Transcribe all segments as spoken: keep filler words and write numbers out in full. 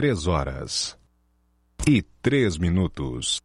três horas e três minutos.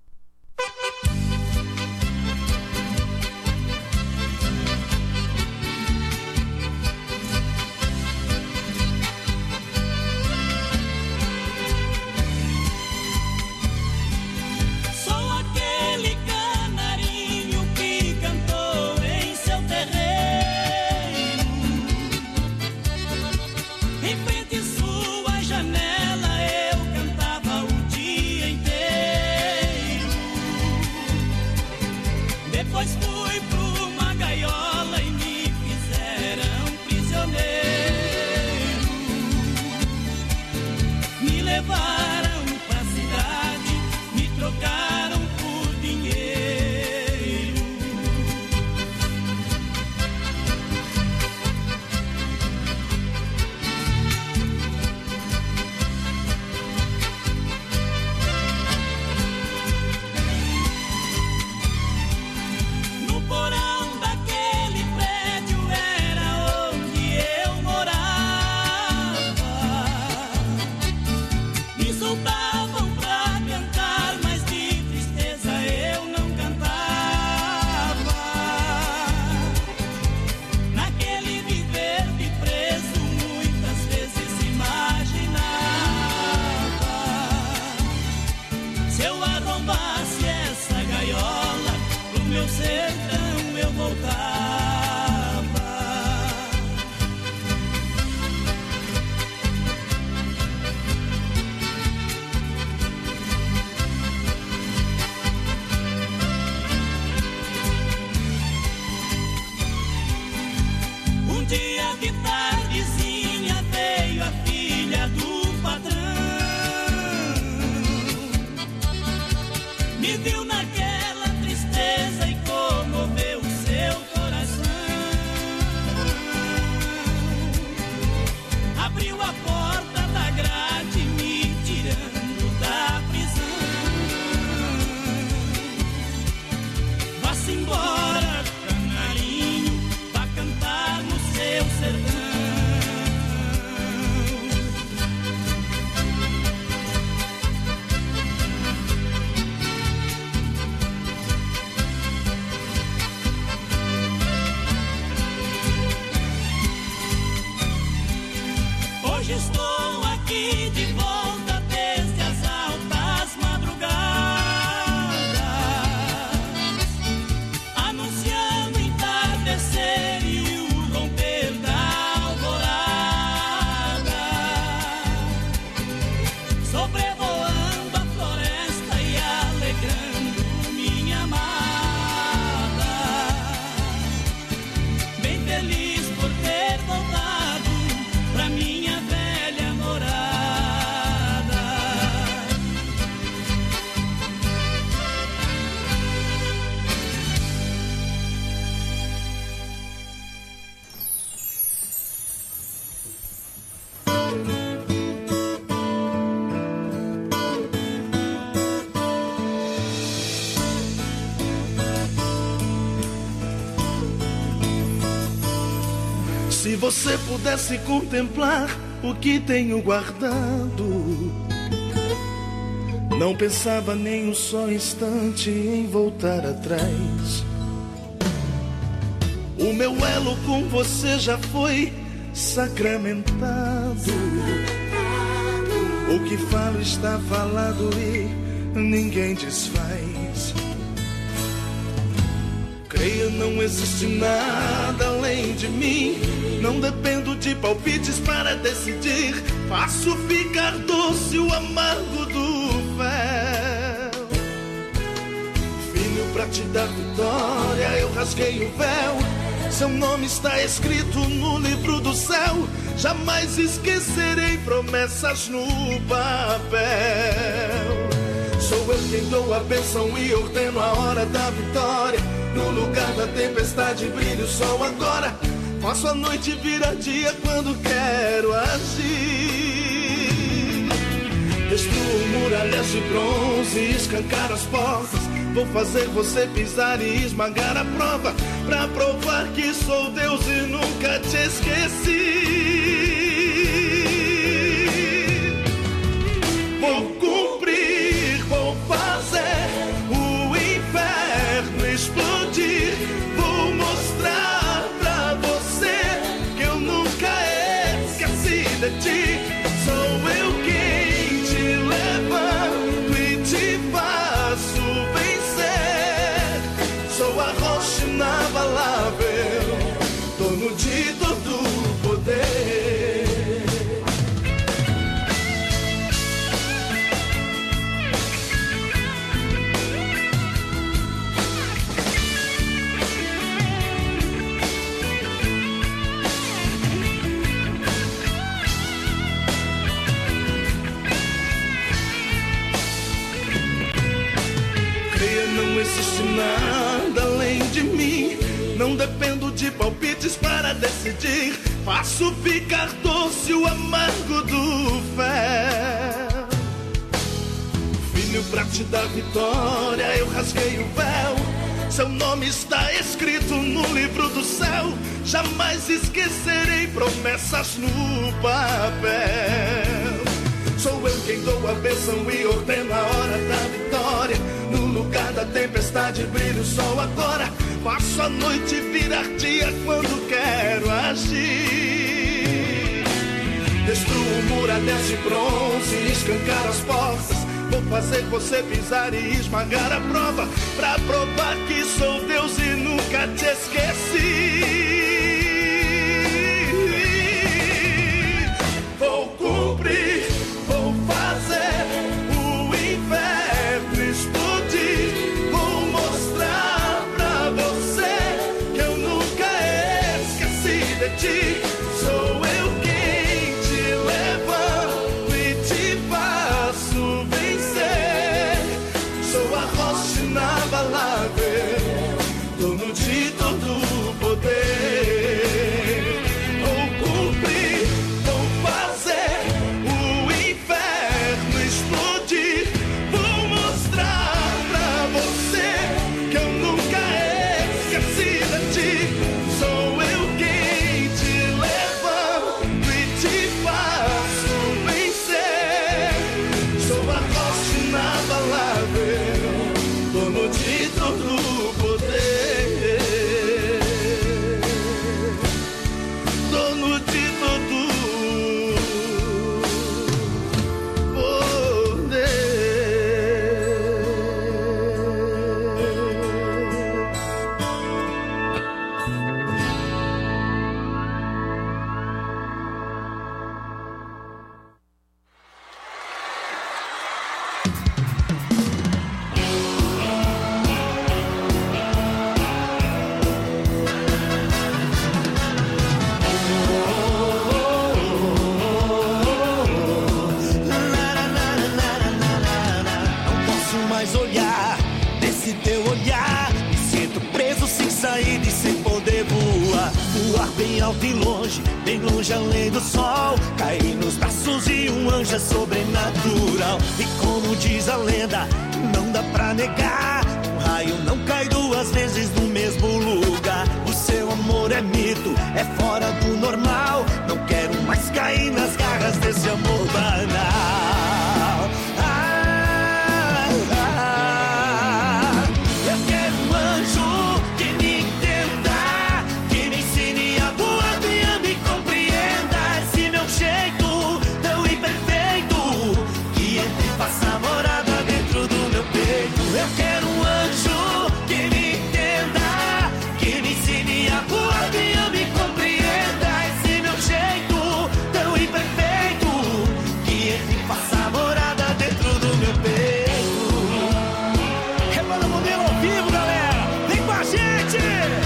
Se você pudesse contemplar o que tenho guardado, não pensava nem um só instante em voltar atrás. O meu elo com você já foi sacramentado. O que falo está falado e ninguém desfaz. Creia, não existe nada além de mim. Não dependo de palpites para decidir. Faço ficar doce o amargo do véu. Filho, pra te dar vitória, eu rasguei o véu. Seu nome está escrito no livro do céu. Jamais esquecerei promessas no papel. Sou eu quem dou a bênção e ordeno a hora da vitória. No lugar da tempestade brilha o sol agora. Faço a noite virar dia quando quero agir. Destruo muralhas de bronze e escancaro as portas. Vou fazer você pisar e esmagar a prova, pra provar que sou Deus e nunca te esqueci. Não dependo de palpites para decidir. Faço ficar doce o amargo do fel. Filho, pra te dar vitória, eu rasguei o véu. Seu nome está escrito no livro do céu. Jamais esquecerei promessas no papel. Sou eu quem dou a bênção e ordeno a hora da vitória. No lugar da tempestade brilha o sol agora. Faço a noite virar dia quando quero agir. Destruo muralhas de bronze e escancar as portas. Vou fazer você pisar e esmagar a prova, pra provar que sou Deus e nunca te esqueci. Vou cumprir, vou fazer o inferno explodir. Vou mostrar pra você que eu nunca esqueci de ti. Sou eu quem te levanto e te faço vencer. Sou a rocha inabalável, dono de todo o poder. Vou cumprir, vou fazer o inferno explodir. Vou mostrar pra você que eu nunca esqueci de ti. Sou eu quem te levanto e te faço vencer. Sou a rocha inabalável, dono de todo o poder. Dono de todo o poder. Não posso mais olhar desse teu olhar. Me sinto preso sem saída e sem poder voar. Voar bem alto e longe, bem longe além do sol. Cair nos braços de um anjo é sobrenatural. E como diz a lenda, não dá pra negar. Um raio não cai duas vezes no mesmo lugar. O seu amor é mito, é fora do normal. Não quero mais cair nas garras desse amor banal. Ah, ah, eu quero um anjo que me entenda, que me ensine a voar, que me compreenda. Esse meu jeito tão imperfeito, que entre e faça morada dentro do meu peito. Eu quero um anjo que me entenda, que me ensine a voar, que me compreenda. Esse meu jeito tão imperfeito, que entre e faça morada dentro do meu peito. Rebanda Modelo ao vivo, galera! Vem com a gente!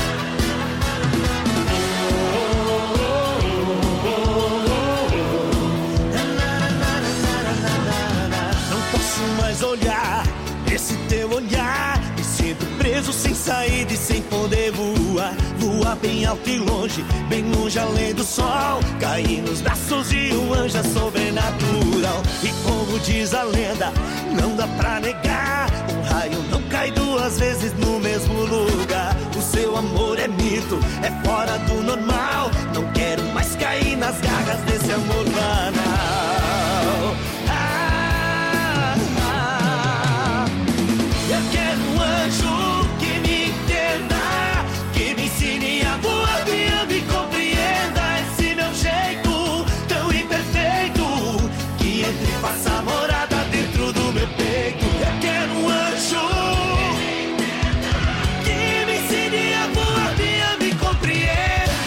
Não posso mais olhar esse teu olhar. Me sinto preso sem saída e sem poder voar. Voar bem alto e longe, bem longe além do sol. Cair nos braços de um anjo é sobrenatural. E como diz a lenda, não dá pra negar. Um raio não cai duas vezes no mesmo lugar. O seu amor é mito, é fora do normal. Não quero mais cair nas garras desse amor banal. Ah, ah, eu quero um anjo que me entenda, que me ensine a voar, que me compreenda. Esse meu jeito tão imperfeito, que entre e faça morada dentro do meu peito. Eu quero um anjo que me ensine a voar, que me compreenda.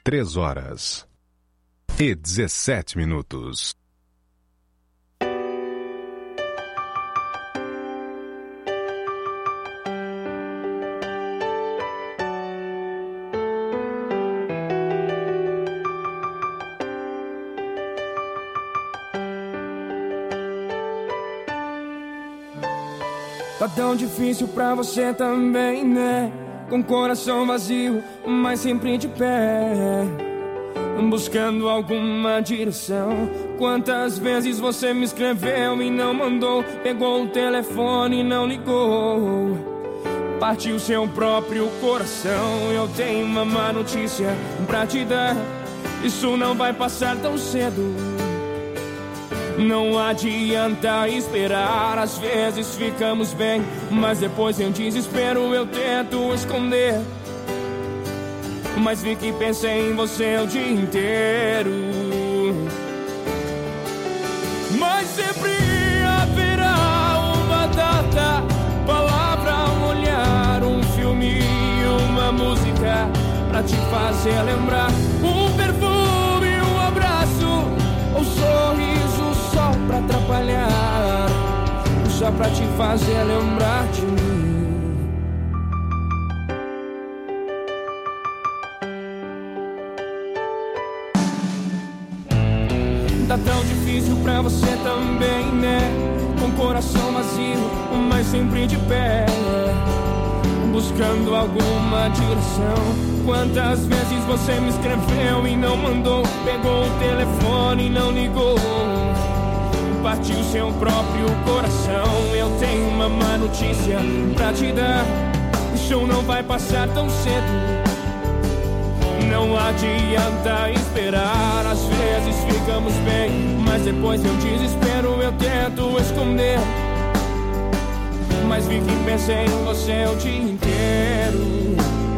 três horas e dezessete minutos. Tá tão difícil pra você também, né? Com coração vazio, mas sempre de pé, buscando alguma direção. Quantas vezes você me escreveu e não mandou? Pegou o telefone e não ligou. Partiu seu próprio coração. Eu tenho uma má notícia pra te dar: isso não vai passar tão cedo. Não adianta esperar, às vezes ficamos bem, mas depois em desespero eu tento esconder. Mas vi que pensei em você o dia inteiro. Mas sempre haverá uma data, palavra, um olhar, um filme e uma música pra te fazer lembrar. Um perfume, um abraço, um sorriso só pra atrapalhar, só pra te fazer lembrar de mim. Tá tão difícil pra você também, né? Com coração vazio, mas sempre de pé, buscando alguma direção. Quantas vezes você me escreveu e não mandou? Pegou o telefone e não ligou. Partiu seu próprio coração. Eu tenho uma má notícia pra te dar: isso não vai passar tão cedo. Não adianta esperar, às vezes ficamos bem, mas depois eu desespero, eu tento esconder. Mas vi que pensei em você o dia inteiro.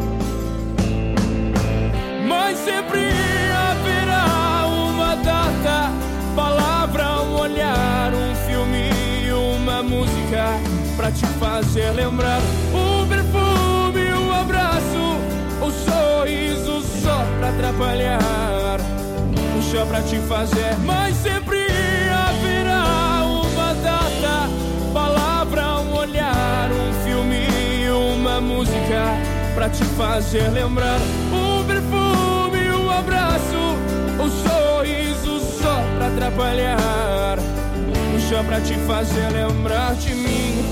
Mas sempre haverá uma data, palavra, um olhar, um filme e uma música pra te fazer lembrar. Um perfume, um abraço, um sorriso só pra atrapalhar, só pra te fazer. Mas sempre haverá uma data, palavra, um olhar, um filme e uma música pra te fazer lembrar. Um perfume, um abraço, um sorriso só pra atrapalhar, só pra te fazer lembrar de mim,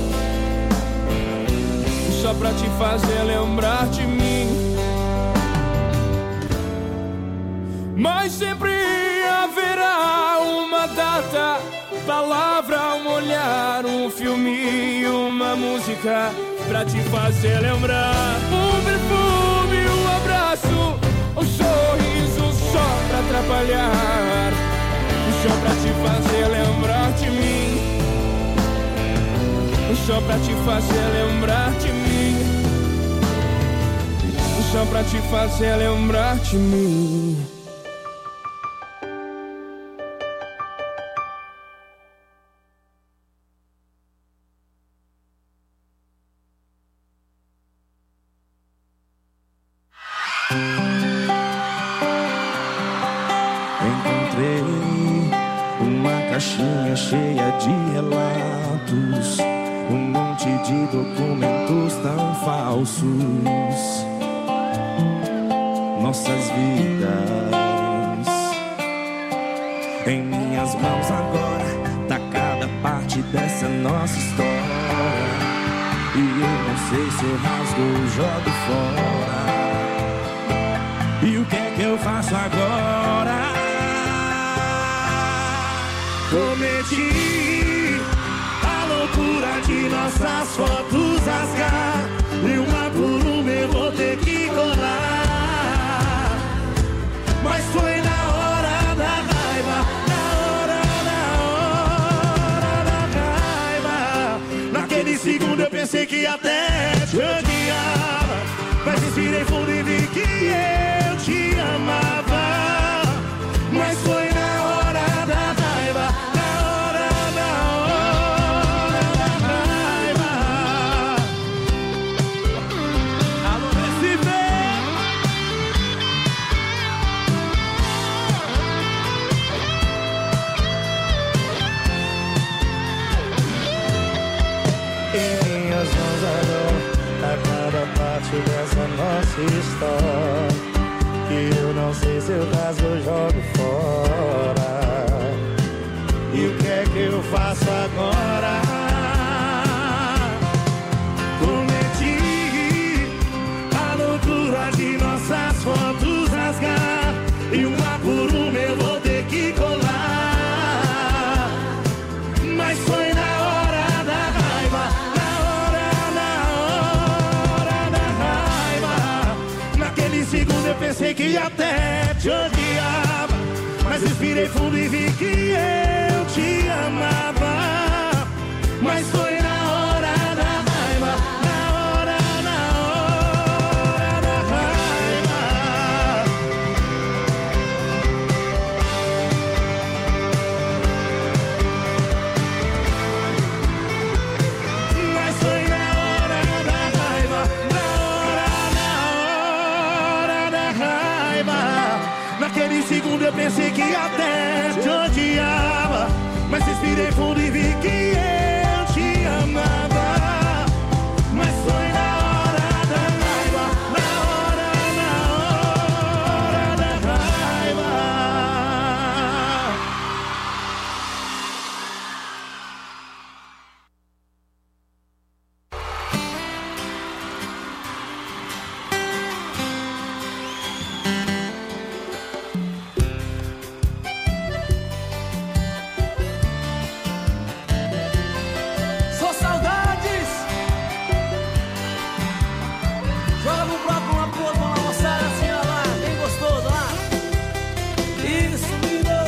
só pra te fazer lembrar de mim. Mas sempre haverá uma data, palavra, um olhar, um filme e uma música pra te fazer lembrar. Um perfume, um abraço, um sorriso só pra atrapalhar, só pra te fazer lembrar de mim, só pra te fazer lembrar de mim, só pra te fazer lembrar de mim. Encontrei uma caixinha cheia de relatos, um monte de documentos tão falsos. Nossas vidas em minhas mãos agora, tá cada parte dessa nossa história. E eu não sei se eu rasgo ou jogo fora. E o que é que eu faço agora? Cometi a loucura de nossas fotos rasgar, e uma por uma eu vou ter que colar. Mas foi na hora da raiva, na hora, na hora da raiva. Naquele segundo eu pensei que até te odiava, mas respirei fundo e vi que eu te amava. Mas foi na hora da raiva, na hora, na hora da raiva. Alô, Recife! trecho dessa nossa história, que eu não sei se eu rasgo ou jogo fora. E o que é que eu faço agora? Cometi a loucura de nossas fotos rasgar, e uma por uma eu vou ter que colar. Mas foi na hora da raiva, na hora, na hora da raiva. Naquele segundo eu pensei que até te odiava, mas respirei fundo e vi que eu te amava. Mas foi na hora da raiva, na hora, na hora da raiva. Mas foi na hora da raiva, na hora, na hora da raiva. Naquele segundo eu pensei que até te odiava, mas respirei fundo e vi que eu te amava. Mas foi na hora da raiva, na hora, na hora da raiva. Só saudades. Joga no próprio uma pro outro, uma moçada assim, ó lá, bem gostoso, ó lá. Isso, lindo.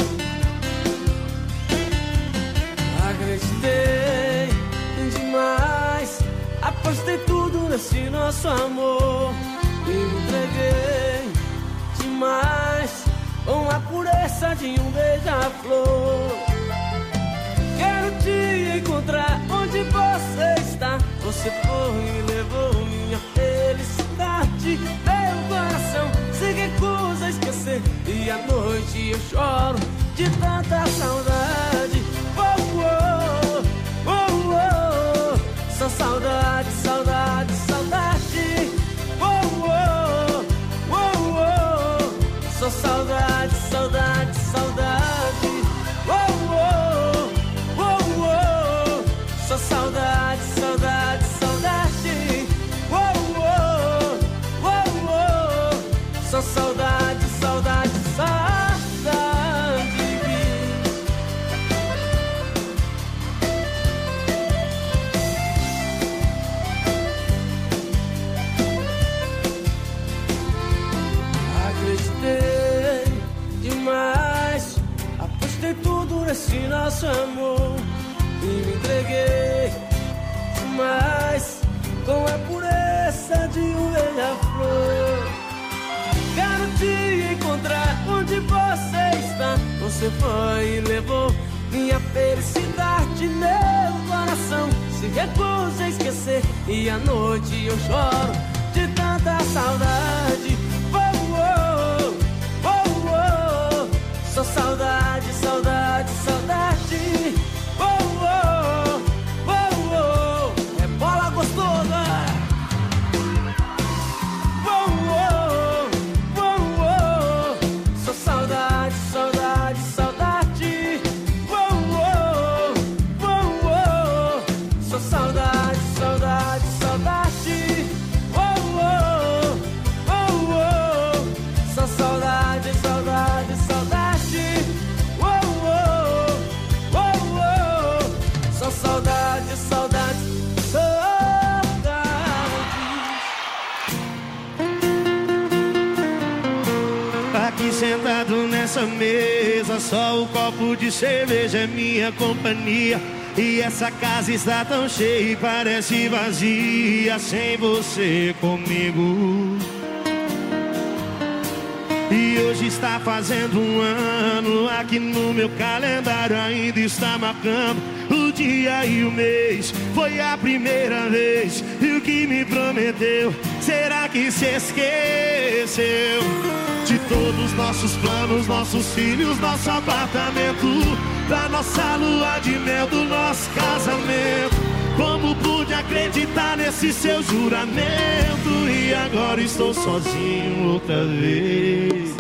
Acreditei demais, apostei tudo nesse nosso amor e me entreguei demais com a pureza de um beija-flor. Quero te encontrar onde você está. Você foi e levou minha felicidade. Meu coração se recusa a esquecer, e à noite eu choro de tanta saudade. Oh, oh, oh, oh. Só saudade, saudade, saudade. Oh, oh, oh, oh. Só saudade, saudade, saudade. Oh, oh, oh, oh. Só saudade, saudade, saudade. Oh, oh, oh, oh. Só saudade, saudade, saudade. Acreditei demais, apostei tudo nesse nosso amor e me entreguei demais com a pureza de um beija-flor. Quero te encontrar onde você está. Você foi e levou minha felicidade. Meu coração se recusa a esquecer, e à noite eu choro de tanta saudade. Oh, oh, oh, oh. Só saudade, saudade, saudade. Oh, oh, oh, oh. É bola gostosa. Oh, oh, oh, oh. Só saudade, saudade, saudade. Oh, oh, oh, oh. Só saudade, saudade, saudade. Oh, oh, oh, oh. Só saudade, saudade, saudade. Oh, oh, oh, oh. Só saudade, saudade, saudade. Aqui sentado nessa mesa, só o copo de cerveja é minha companhia. E essa casa está tão cheia e parece vazia sem você comigo. E hoje está fazendo um ano, aqui no meu calendário ainda está marcando o dia e o mês. Foi a primeira vez, e o que me prometeu, será que se esqueceu? De todos os nossos planos, nossos filhos, nosso apartamento, da nossa lua de mel, do nosso casamento. Como pude acreditar nesse seu juramento e agora estou sozinho outra vez.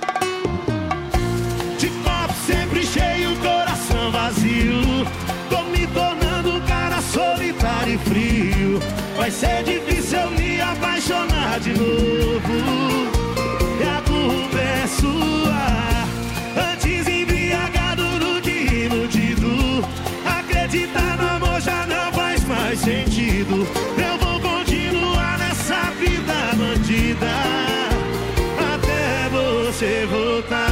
De copo sempre cheio, coração vazio, tô me tornando um cara solitário e frio. Vai ser difícil eu me apaixonar de novo, e a culpa é sua. Antes embriagado do que iludido, acreditar no amor já não faz mais sentido. Eu vou continuar nessa vida bandida até você voltar.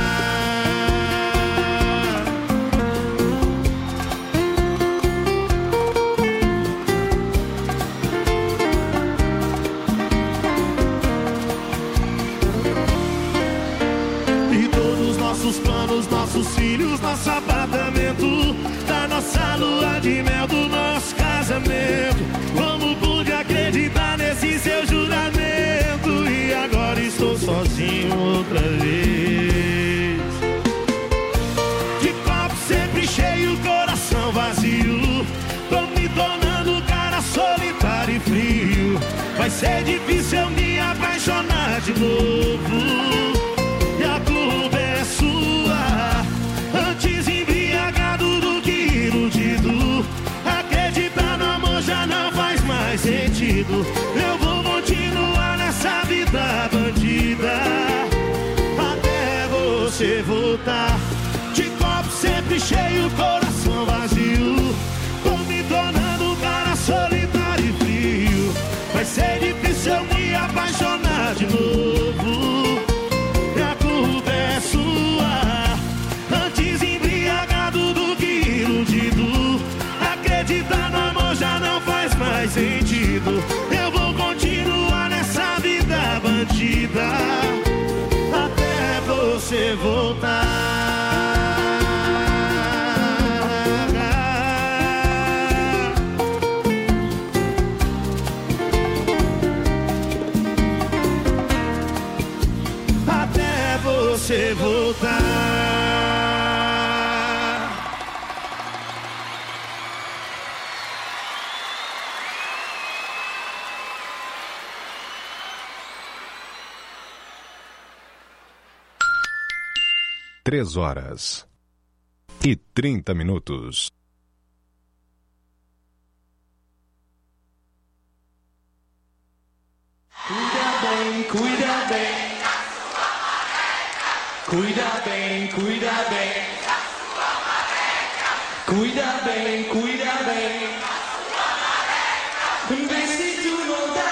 Nossos planos, nossos filhos, nosso apartamento, da nossa lua de mel, do nosso casamento. Como pude acreditar nesse seu juramento e agora estou sozinho outra vez. De copo sempre cheio, coração vazio, tô me tornando um cara solitário e frio. Vai ser difícil eu me apaixonar de novo, e a culpa é sua. Antes embriagado do que iludido, acreditar no amor já não faz mais sentido. Eu vou continuar nessa vida bandida até você voltar. De copo sempre cheio, coração vazio, tô me tornando um cara solitário e frio. Vai ser difícil eu me apaixonar de novo, acreditar no amor já não faz mais sentido. Eu vou continuar nessa vida bandida até você voltar. Até você voltar. Três horas e trinta minutos. Cuida bem, cuida bem. Cuida bem, cuida bem. Cuida bem, cuida bem. Vê se tu não dá.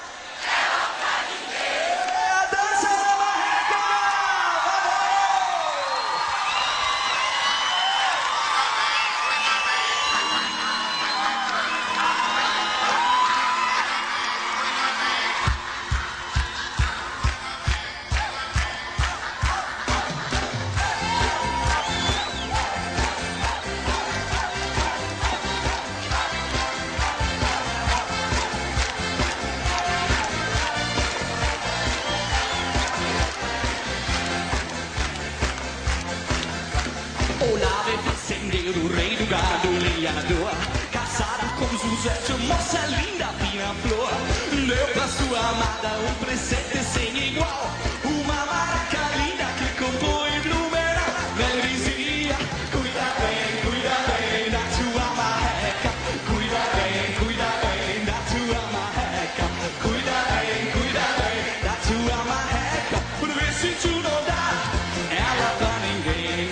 Casado com José, moça linda, fina flor. Deu pra sua amada um presente sem igual, uma marca linda que comprou em Blumenau. Ela dizia, cuida bem, cuida bem da tua marreca. Cuida bem, cuida bem da tua marreca. Cuida bem, cuida bem da tua marreca. Por ver se tu não dá ela pra ninguém.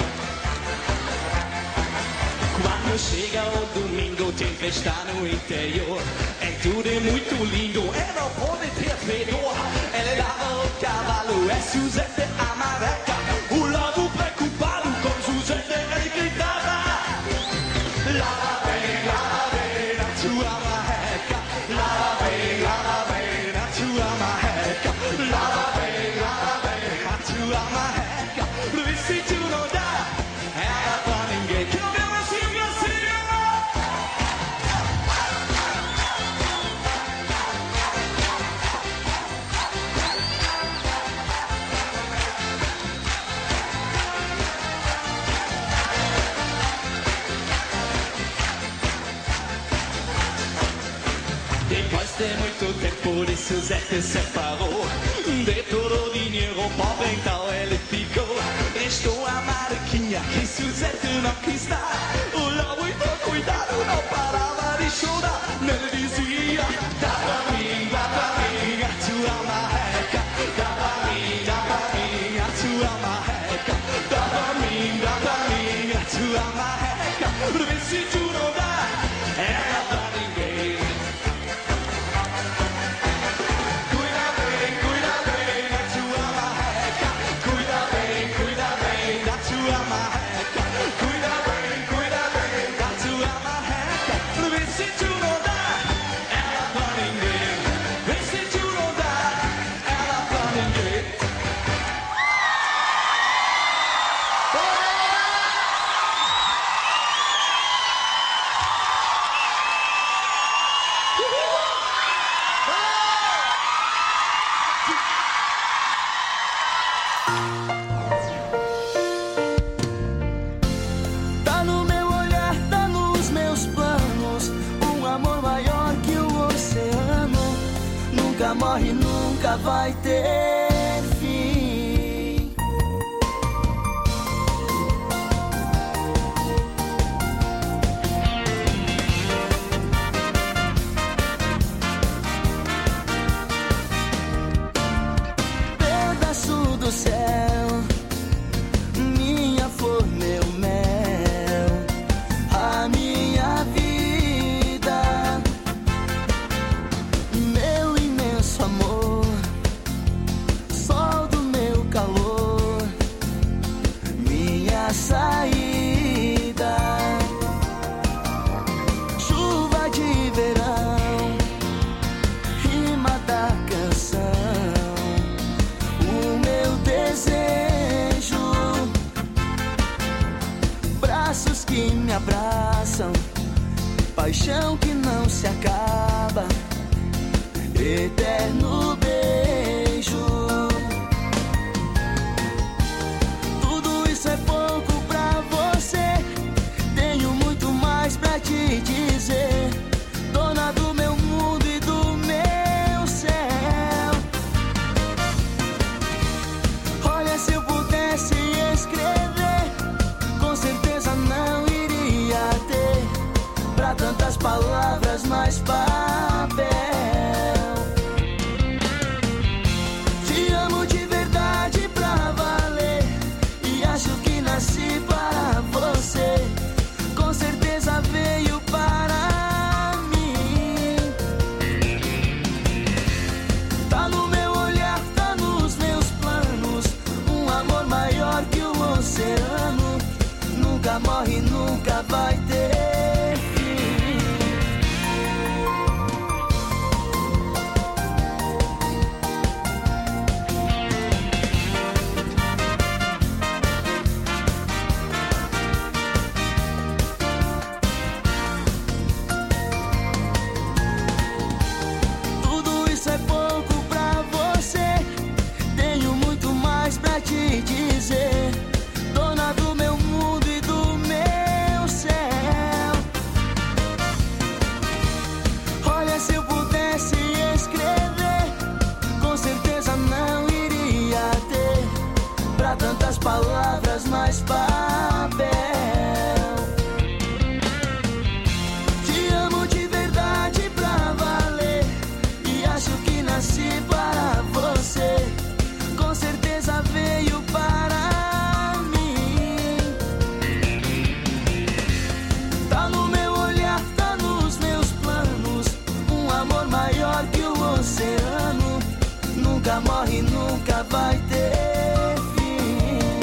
Quando chega o domingo tem festa no interior. É tudo é muito lindo, é não pode ter fedor. Ela lava o cavalo, é Suzete a marreca. O lado preocupado com Suzete ele gritava: lava bem, lava bem na tua marreca. Lava bem, lava bem na tua marreca. Lava bem, lava bem na tua marreca. Vê se tu não dá ela pra ninguém. Que eu vejo assim, assim. tem muito tempo, por isso Zé te separou. De todo o dinheiro pobre, então ele ficou. Restou a Mariquinha, que se o Zé te não quis dar. O lobo e por cuidado não parava de chorar. Ele dizia, dá pra mim, dá pra mim, a tua marreca. Dá pra mim, dá pra mim, a tua marreca. Dá pra mim, dá pra mim, a tua marreca. Vê se tu não dá, ela pra ninguém. Cuida bem, cuida bem da tua marreca. Cuida bem, cuida bem da tua marreca. Cuida bem, cuida bem da tua marreca. Vê se tu não dá, ela pra ninguém. Vê se tu não dá, ela pra ninguém. Tá no meu olhar, tá nos meus planos. Um amor maior que o oceano. Nunca morre, nunca vai ter fim. Pedaço do céu, minha flor, meu mel, a minha vida, meu imenso amor, sol do meu calor, minha saída, chuva de verão, rima da canção, o meu desejo, braços que me abraçam, paixão que não se acaba, eterno beijo. Tudo isso é pouco pra você, tenho muito mais pra te dizer, dona do meu mundo e do meu céu. Olha, se eu pudesse escrever, com certeza não iria ter pra tantas palavras mais papel. Te amo de verdade pra valer, e acho que nasci para você. Com certeza veio para mim. Tá no meu olhar, tá nos meus planos. Um amor maior que o oceano. Nunca morre, nunca vai ter fim. Tudo isso é pouco pra você, tenho muito mais pra te dizer, dona do meu mundo e do meu céu. Olha, se eu pudesse escrever, com certeza não iria ter pra tantas palavras mais papel. Te amo de verdade pra valer, e acho que nasci para você. Com certeza veio para mim. Tá no meu olhar, tá nos meus planos. Um amor maior que o oceano. Nunca morre, nunca vai ter fim.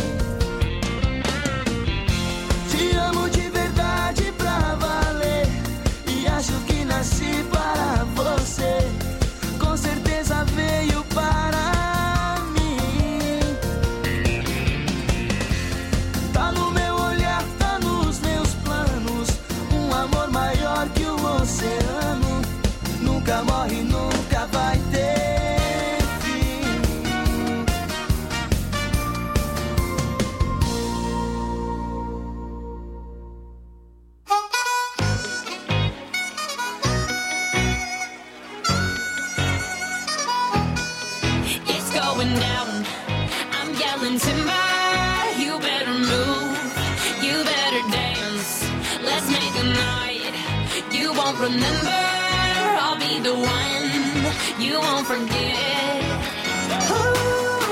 Te amo de verdade pra valer, e acho que nasci para você. Com certeza veio para mim. Tá no meu olhar, tá nos meus planos. Um amor maior que o oceano. Nunca morre, nunca vai ter fim. down. I'm yelling timber, you better move, you better dance. Let's make a night you won't remember. I'll be the one you won't forget. Ooh.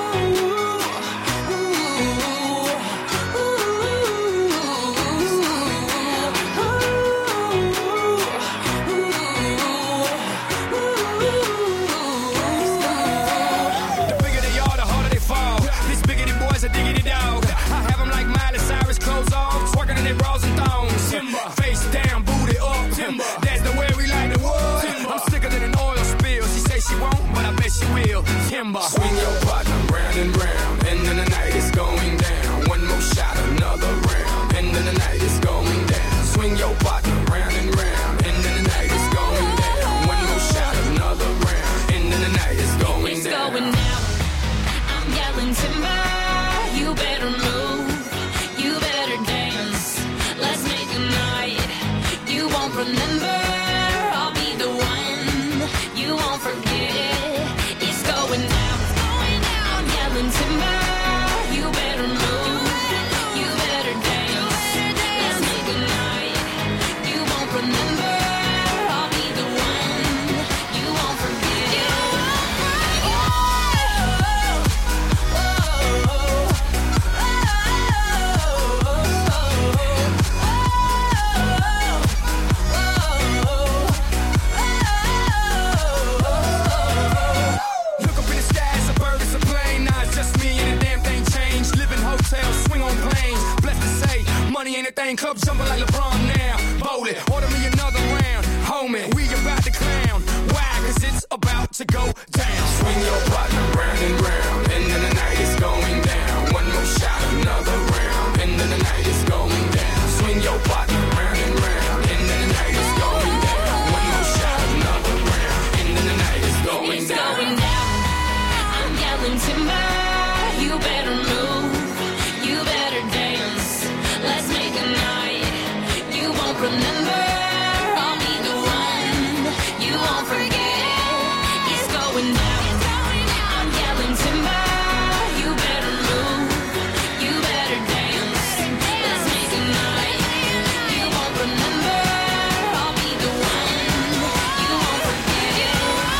Diggity dog, I have them like Miley Cyrus, clothes off, twerking in their bras and thongs. Timber. Face down, booty up. Timber. That's the way we like the wood. Timber. I'm sicker than an oil spill. She say she won't, but I bet she will. Timber. Swing your partner round and round, and then the night is going down. One more shot, another round, and then the night is going down. Swing your partner round and round, and then the night is going down. One more shot, another round, and then the night is going it's down. Going down. I'm yelling timber. You better move, you better dance. Let's make a night you won't remember. I'll be the one you won't forget. It's going down, it's going down. I'm yelling timber. You better move, you better dance. Let's make a night you won't remember. I'll be the one you won't forget. Money ain't a thing, club jumping like LeBron now. Bowl it, order me another round. Homie, we about to clown. Why? Cause it's about to go down. Swing your partner round and round, and then the night is going down. One more shot, another round, and then the night is going down. Swing your partner round and round, and then the night is going down. One more shot, another round, and then the night is going it's down. Going down. I'm yelling timber. You better move, you better dance. Let's make a night you won't remember. I'll be the one you won't forget. It's going down. I'm yelling timber. You better move, you better dance. Let's make a night you won't remember. I'll be the one you won't forget.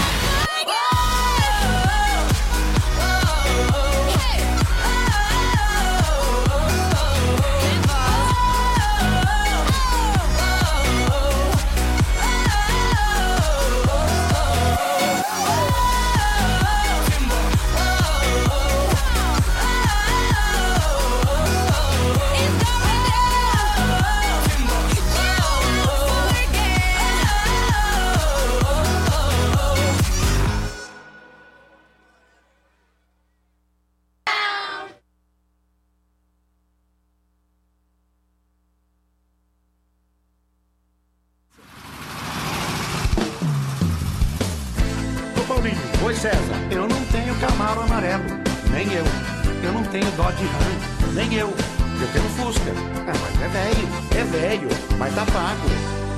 Oi, César. Eu não tenho Camaro amarelo. Nem eu. Eu não tenho Dodge Ram. Nem eu. Eu tenho Fusca. Ah, mas é velho. É velho. Mas tá pago.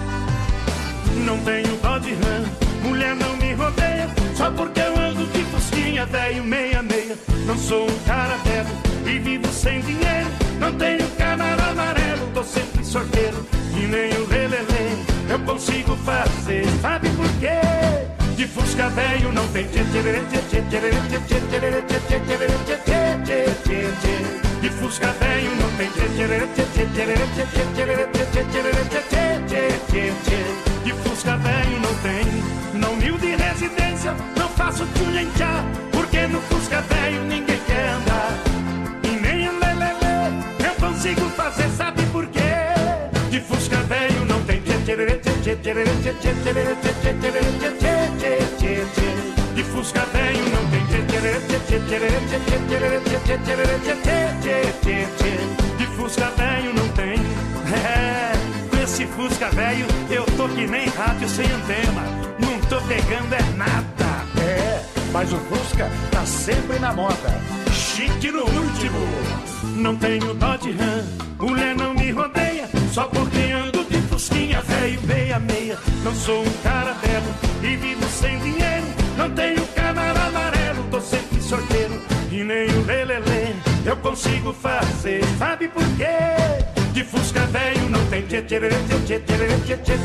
Não tenho Dodge Ram. Mulher não me rodeia. Só porque eu ando de Fusquinha velho meia meia. Não sou um cara velho e vivo sem dinheiro. Não tenho Camaro amarelo. Tô sempre sorteiro. E nem o lelele eu consigo fazer. Sabe por quê? De Fusca velho não tem tchê tchê tchê tchê tchê tchê tchê tchê tchê tchê tchê tchê. De Fusca velho não tem tchê tchê tchê tchê tchê tchê tchê tchê tchê tchê tchê. De Fusca velho não tem. Na humilde residência não faço tchulhenchá, porque no Fusca velho ninguém quer andar. E nem um lelele eu consigo fazer, sabe por quê? De Fusca velho não tem tchê tchê tchê tchê tchê tchê tchê tchê tchê tchê tchê. De Fusca velho não tem tchê tchê tchê tchê tchê tchê tchê tchê tchê tchê. De Fusca velho não tem. É, com esse Fusca velho eu tô que nem rádio sem antena. Não tô pegando é nada. É, mas o Fusca tá sempre na moda. Chique no último. Não tenho Dodge Ram, mulher não me rodeia. Só porque ando de Fusquinha velho meia meia. Não sou um cara belo e vivo sem dinheiro. Não tenho Camaro amarelo, tô sempre sorteiro. consigo fazer. Sabe por quê? De Fusca velho não tem tchê tchê tchê tchê tchê tchê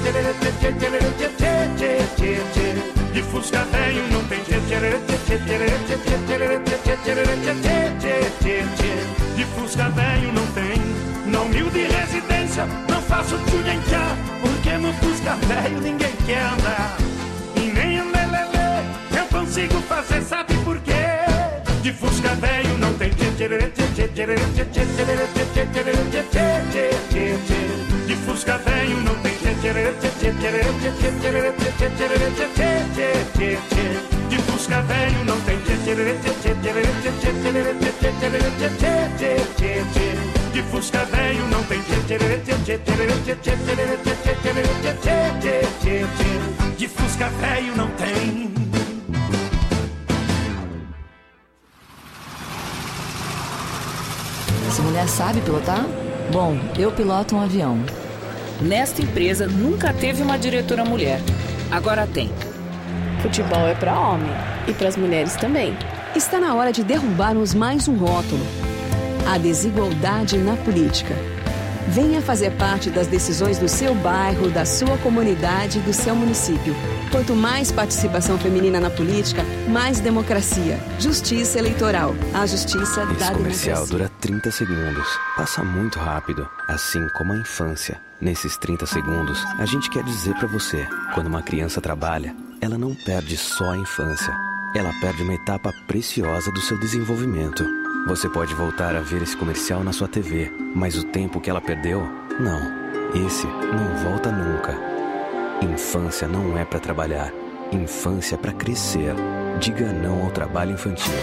tchê tchê tchê. De Fusca velho não tem tchê tchê tchê tchê tchê tchê tchê tchê. De Fusca velho não tem. Na humilde residência não faço tchulhenchá, porque no Fusca velho ninguém quer andar. E nem anelelê eu consigo fazer, sabe por quê? De Fusca velho não tem tchê tchê tchê tchê tchê tchê tchê tchê tchê tchê tchê. De Fusca velho não tem tchê tchê tchê tchê tchê tchê tchê tchê tchê tchê. De Fusca velho não tem tchê tchê tchê tchê tchê tchê tchê tchê tchê. De Fusca velho não tem tchê tchê tchê tchê tchê tchê tchê tchê. De Fusca velho não tem. Essa mulher sabe pilotar? Bom, eu piloto um avião. Nesta empresa nunca teve uma diretora mulher. Agora tem. Futebol é para homem e para as mulheres também. Está na hora de derrubarmos mais um rótulo: a desigualdade na política. Venha fazer parte das decisões do seu bairro, da sua comunidade e do seu município. Quanto mais participação feminina na política, mais democracia. Justiça eleitoral. A justiça da democracia. Esse comercial dura trinta segundos. Passa muito rápido, assim como a infância. Nesses trinta segundos, a gente quer dizer pra você: quando uma criança trabalha, ela não perde só a infância. Ela perde uma etapa preciosa do seu desenvolvimento. Você pode voltar a ver esse comercial na sua T V, mas o tempo que ela perdeu, não. Esse não volta nunca. Infância não é para trabalhar. Infância é para crescer. Diga não ao trabalho infantil.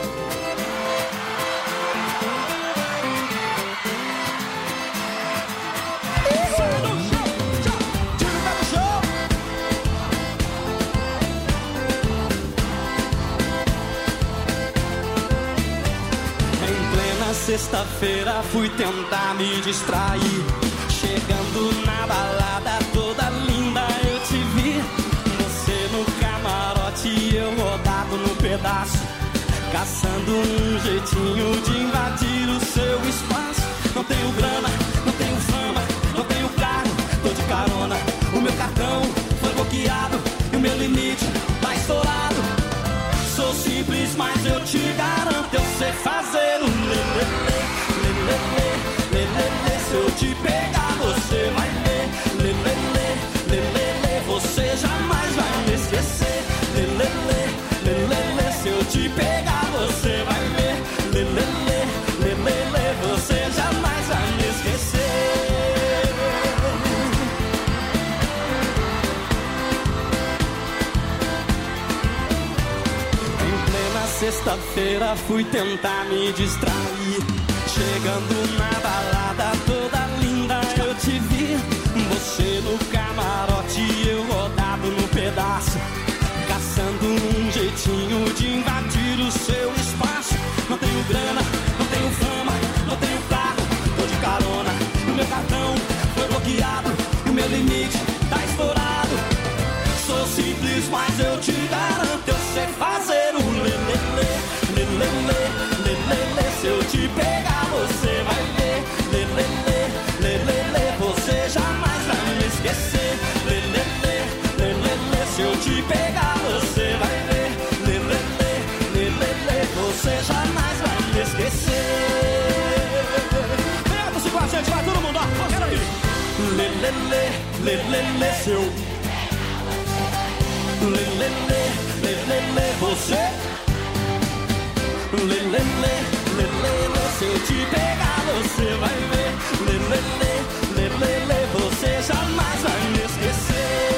Sexta-feira fui tentar me distrair. Chegando na balada toda linda eu te vi. Você no camarote e eu rodado no pedaço, caçando um jeitinho de invadir o seu espaço. Não tenho grana, não tenho fama, não tenho carro, tô de carona. O meu cartão foi bloqueado e o meu limite tá estourado. Sou simples, mas eu te garanto, eu sei fazer o lelele, lelele, lelele. Se eu te pegar, você vai ver, lelele, lelele. Você jamais vai me esquecer, lelele, lelele. Se eu te pegar, você vai ver, lelele, lelele. Você jamais vai me esquecer. Sexta-feira fui tentar me distrair. Chegando na balada toda linda eu te vi. Você no camarote e eu rodado no pedaço, caçando um jeitinho de invadir o seu espaço. Não tenho grana, não tenho fama, não tenho carro, tô de carona. O meu cartão foi bloqueado e o meu limite tá estourado. Sou simples, mas eu te garanto, eu sei fazer o lelele, lelele, lelele. Se eu te pegar, você vai ver, lelele, lelele. Você jamais vai me esquecer, lelele, lelele. Se eu te pegar, você vai ver, lelele, lelele. Você jamais vai me esquecer. Pega-se com a gente, vai todo mundo, ó, quero ir. Lelele, lelele. Se eu lelele, lelele, você lelele, lelele. Se eu te pegar, você vai ver, lelele, lelele. Você jamais vai me esquecer.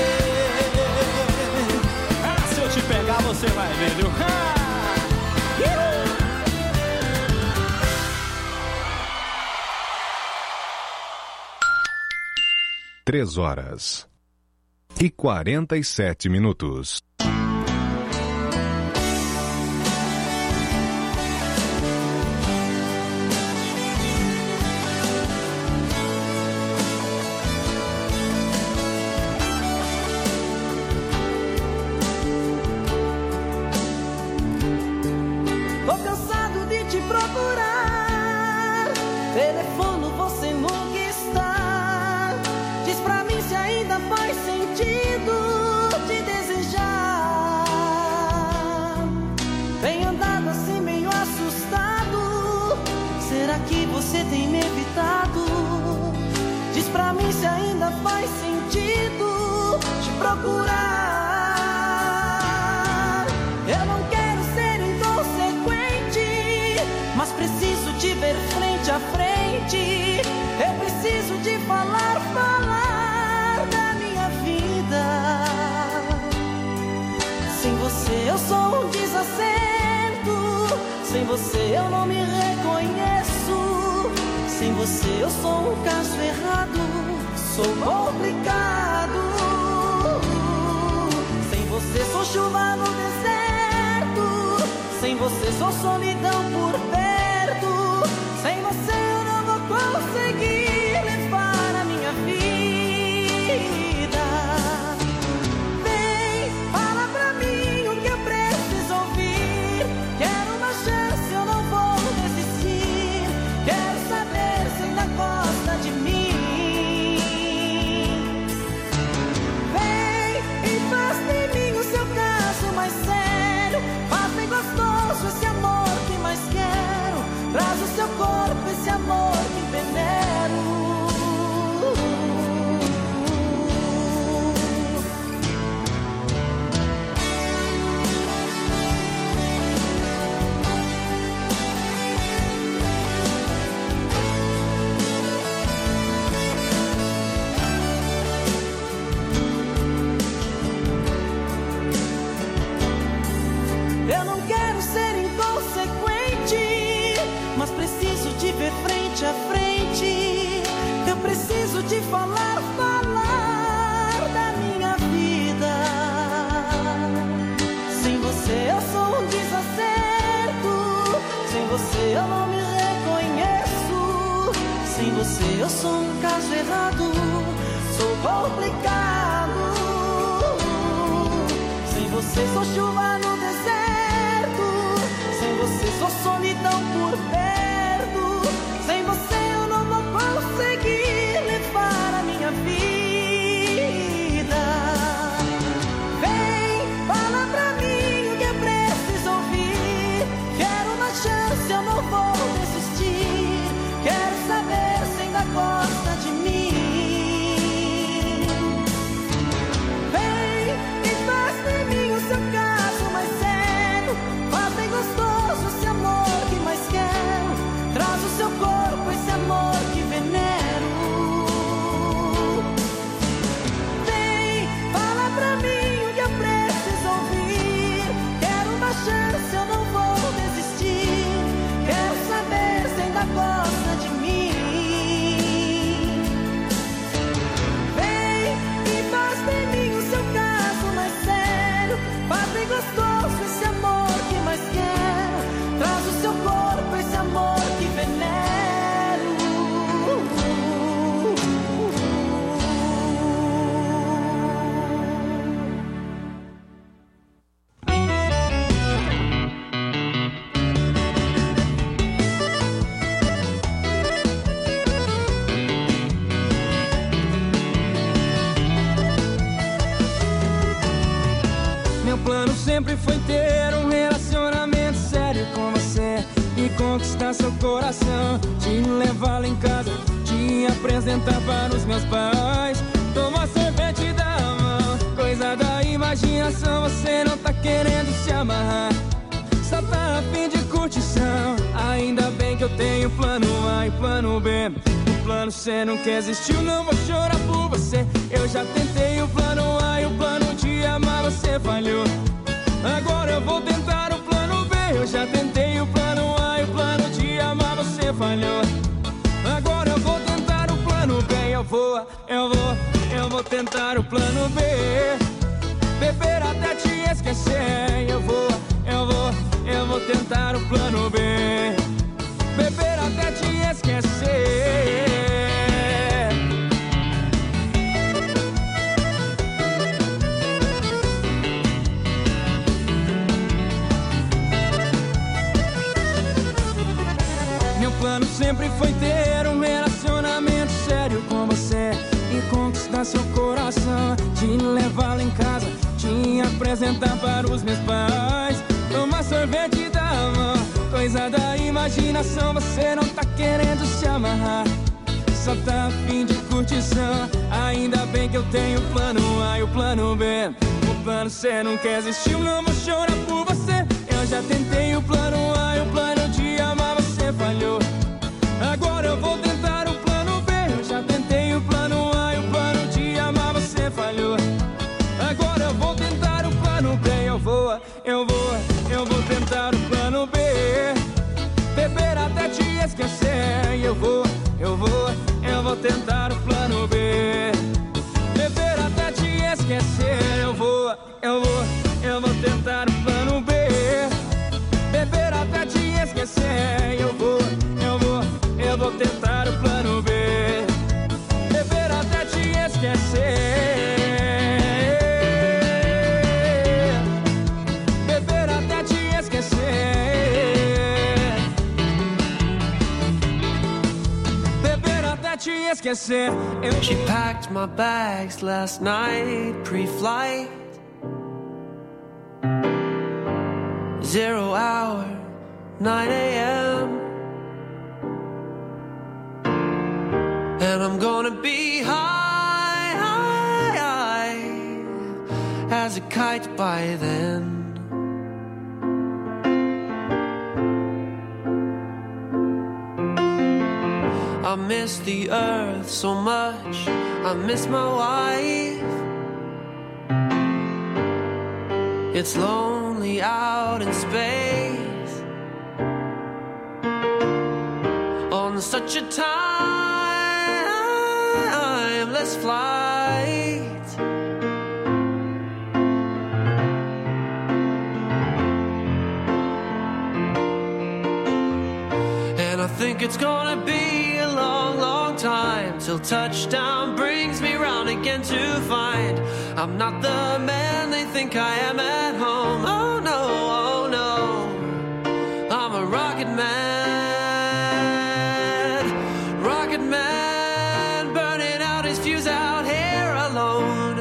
Ah, se eu te pegar, você vai ver, viu? Três horas e quarenta e sete minutos. Tô cansado de te procurar. sentido de desejar. Tenho andado assim meio assustado. Será que você tem me evitado? Diz pra mim se ainda faz sentido te procurar. Eu não quero ser inconsequente, mas preciso te ver frente a frente. Eu preciso de falar, falar da minha vida. Sem você eu sou um desacerto. Sem você eu não me reconheço. Sem você eu sou um caso errado. Sou complicado. Sem você sou chuva no deserto. Sem você sou solidão por perto. Sem você eu não vou conseguir levar a minha vida. Vem, fala pra mim o que eu preciso ouvir. Quero uma chance, eu não vou desistir. Quero saber se ainda gosta de mim. Vem e faz de mim o seu caso mais sério. Faz bem gostoso esse amor que mais quero. Traz o seu corpo, esse amor que venero. Eu não quero ser inconsequente, mas preciso te ver frente a frente. Eu preciso te falar, falar da minha vida. Sem você eu sou um desacerto. Sem você eu não me reconheço. Sem você eu sou um caso errado. Sou complicado. Sem você sou chuva no deserto. Sem você sou solidão por perto. Sem você eu não vou conseguir levar a minha vida. Vem, fala pra mim o que eu preciso ouvir. Quero uma chance, eu não vou desistir. Quero saber se ainda gosta de mim. Vem e faz de mim o seu caso mais sério. Faz bem gostoso esse amor que mais quero. Traz o seu corpo, esse amor que venero. Vem, fala pra mim o que eu preciso ouvir. Quero uma chance, eu não vou desistir. Quero saber se ainda gosta de mim. Vem e faz de mim o seu caso mais sério. Faz bem gostoso esse amor que mais quero. Traz o seu corpo, esse amor que venero. Meu plano sempre foi ter um relacionamento sério com você e conquistar seu coração, te levar lá em casa, te apresentar para os meus pais, tomar sorvete da mão, coisa da imaginação. Você não tá querendo se amarrar, só tá a fim de curtição. Ainda bem que eu tenho plano A e plano B. O plano C nunca existiu, não vou chorar por você. Eu já tentei o plano A e o plano de amar, você falhou. Agora eu vou tentar o plano B. Eu já tentei o plano A e o plano de amar, você falhou. Agora eu vou tentar o plano B. Eu vou, eu vou, eu vou tentar o plano B. Beber até te esquecer. Eu vou, eu vou, eu vou tentar o plano B. Beber até te esquecer. Meu plano sempre foi ter um relacionamento sério com você e conquistar seu coração, te apresentar para os meus pais. Tomar sorvete da mão, coisa da imaginação. Você não tá querendo se amarrar, só tá a fim de curtição. Ainda bem que eu tenho o plano A e o plano B. O plano C não quer existir, não vou chorar por você. Eu já tentei o plano A e o plano de amar, você falhou. Agora eu vou tentar o plano B. Eu já tentei o plano A e o plano de amar, você falhou. Agora eu vou tentar o plano B. Eu vou, eu vou, eu vou tentar o plano B. Beber até te esquecer. Eu vou, eu vou, eu vou tentar o plano B. Beber até te esquecer. Eu vou, eu vou, eu vou tentar o plano B. Beber até te esquecer. Eu vou, eu vou, eu vou tentar o plano B. Beber até te esquecer. Beber até te esquecer. Beber até te esquecer. Eu... She packed my bags last night, pre-flight. Zero hour, nine a.m. And I'm gonna be high, high, high as a kite by then. I miss the earth so much, I miss my wife. It's lonely out in space on such a timeless flight. And I think it's gonna be a long, long time till touchdown brings me round again to find I'm not the man they think I am at home. Oh no, oh no, I'm a rocket man, rocket man, burning out his fuse out here alone.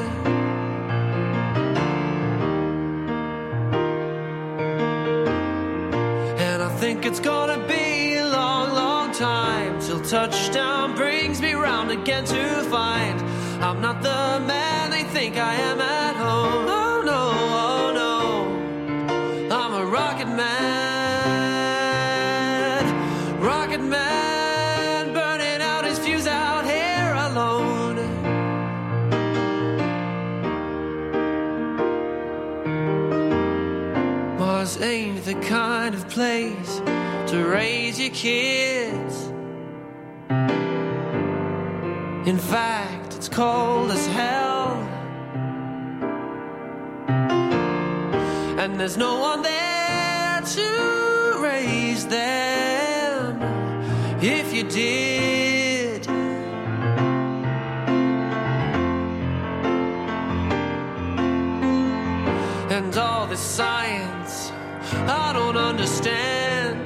And I think it's gonna be a long, long time till touchdown brings me round again to find I'm not the man they think I am at home. Oh no, oh no, I'm a rocket man, rocket man, burning out his fuse out here alone. Mars ain't the kind of place to raise your kids. In fact, it's cold as hell, and there's no one there to raise them if you did. And all this science I don't understand.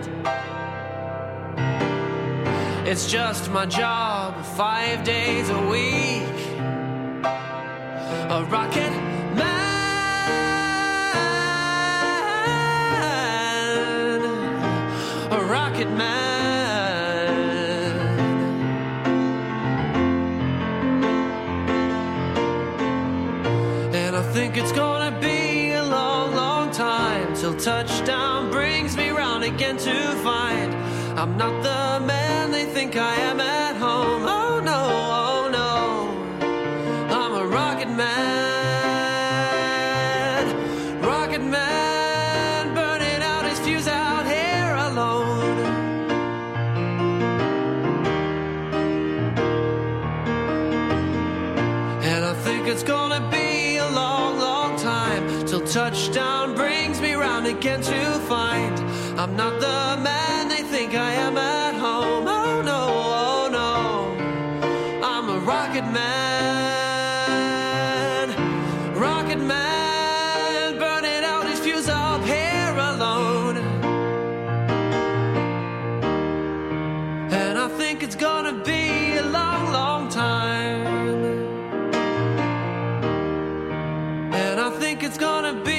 It's just my job, five days a week. A rocket man, a rocket man. And I think it's gonna be a long, long time till touchdown brings me round again to find I'm not the man they think I am at home. Oh no, oh no, I'm a rocket man, rocket man, burning out his fuse out here alone. And I think it's gonna be a long, long time till touchdown brings me round again to find I'm not the man they think I am at home. Oh no, oh no, I'm a rocket man, rocket man, burning out his fuse up here alone. And I think it's gonna be a long, long time. And I think it's gonna be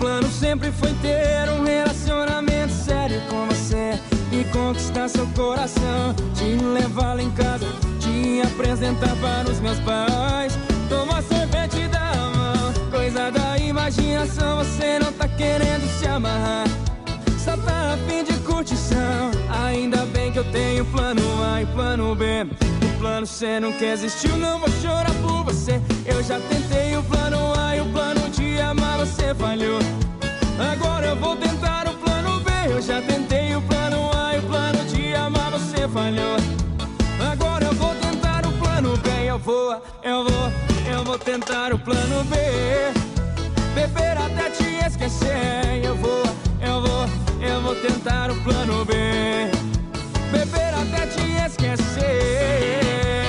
plano sempre foi ter um relacionamento sério com você e conquistar seu coração, te levar lá em casa, te apresentar para os meus pais, tomar sorvete da mão, coisa da imaginação. Você não tá querendo se amarrar, só tá a fim de curtição. Ainda bem que eu tenho plano A e plano B. O plano C nunca existiu, não vou chorar por você. Eu já tentei o plano A e o plano de amar você falhou. Agora eu vou tentar o plano B. Eu já tentei o plano A e o plano de amar você falhou. Agora eu vou tentar o plano B. Eu vou, eu vou, eu vou tentar o plano B. Beber até te esquecer. Eu vou, eu vou, eu vou tentar o plano B. Beber até te esquecer.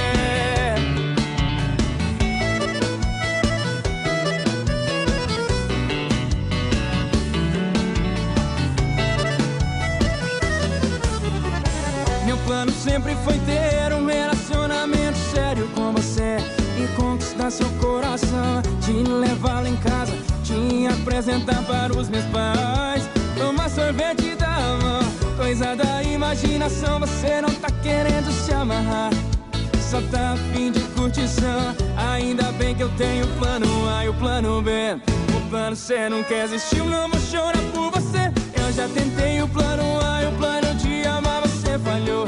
Meu plano sempre foi ter um relacionamento sério com você e conquistar seu coração, te levar lá em casa, te apresentar para os meus pais, tomar sorvete da mão, coisa da imaginação. Você não tá querendo se amarrar, só tá a fim de curtição. Ainda bem que eu tenho o plano A e o plano B. O plano C nunca existiu, não vou chorar por você. Eu já tentei o plano A e o plano de amar você falhou.